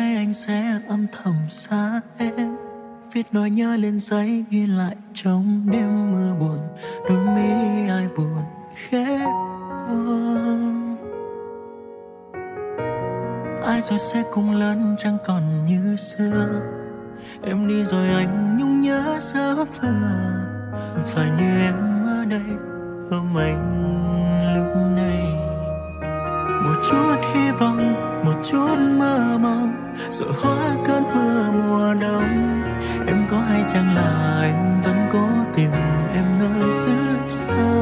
nay anh sẽ âm thầm xa em, viết nỗi nhớ lên giấy ghi lại trong đêm mưa buồn. Đôi mi ai buồn khẽ buông. Ai rồi sẽ cùng lớn chẳng còn như xưa. Em đi rồi anh nhung nhớ sơ vừa. Phải như em ở đây ôm anh lúc này. Một chút hy vọng, một chút mơ mộng, rồi hóa cơn mưa mùa đông. Em có hay chăng là anh vẫn cố tìm em nơi rất xa.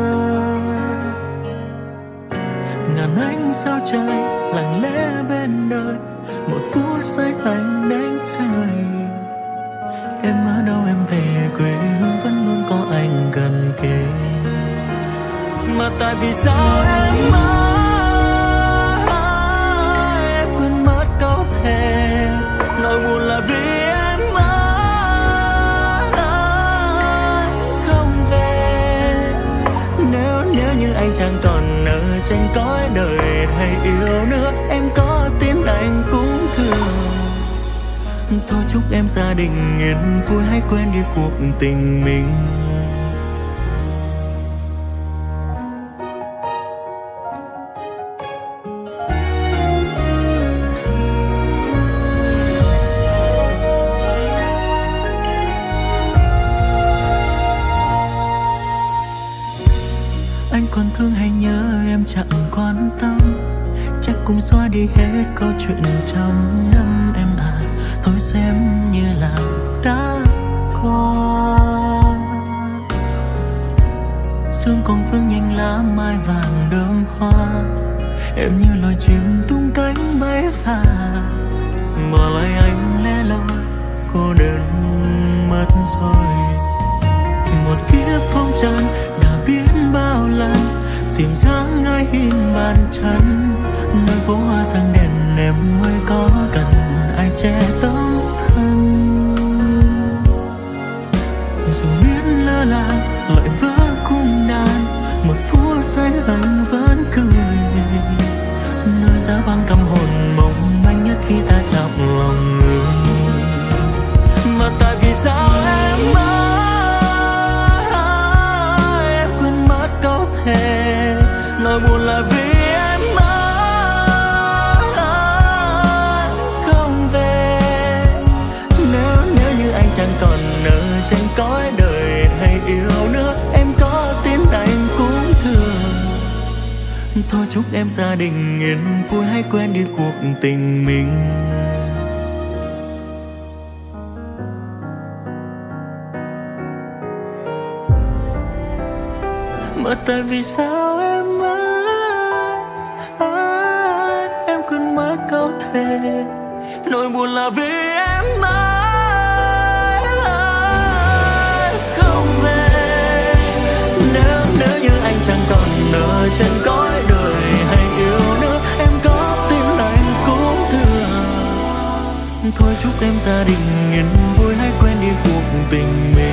Ngàn ánh sao trời lặng lẽ bên đời, một phút giây anh đánh rơi. Em ở đâu em về quê hương vẫn luôn có anh gần kề. Mà tại vì sao em em quên mất câu thề. Nỗi buồn là vì em không về. Nếu như anh chẳng còn ở trên cõi đời hay yêu nữa, em có tin anh cũng thương. Thôi chúc em gia đình yên vui, hãy quên đi cuộc tình mình. Anh còn thương hay nhớ em chẳng quan tâm, chắc cũng xóa đi hết câu chuyện trong năm em à. Thôi xem như là đã qua. Sương còn vương nhanh lá mai vàng đơm hoa. Em như loài chim tung cánh bay phà, bỏ lại anh lẻ loi cô đơn mất rồi. Một kiếp phong trần đã biết bao lần, tìm dáng ai in bàn chân. Nơi phố hoa sáng đèn em mới có cần ai che tấm thân. Dù biết lơ là lại vỡ cung đàn, một phút giây anh vẫn cười. Nơi giá băng cầm hồn mong manh nhất khi ta chạm lòng người. Mà tại vì sao em quên mất câu thề. Nỗi buồn là vì em không về. Nếu như anh chẳng còn ở trên cõi đời hay yêu nữa, em có tin anh cũng thương. Thôi chúc em gia đình yên vui, hãy quên đi cuộc tình mình. Mà tại vì sao em quên mất câu thề. Nỗi buồn là vì em không về. Nếu như anh chẳng còn ở trên cõi đời hay yêu nữa, em có tin anh cũng thương. Thôi chúc em gia đình yên vui, hãy quên đi cuộc tình mình.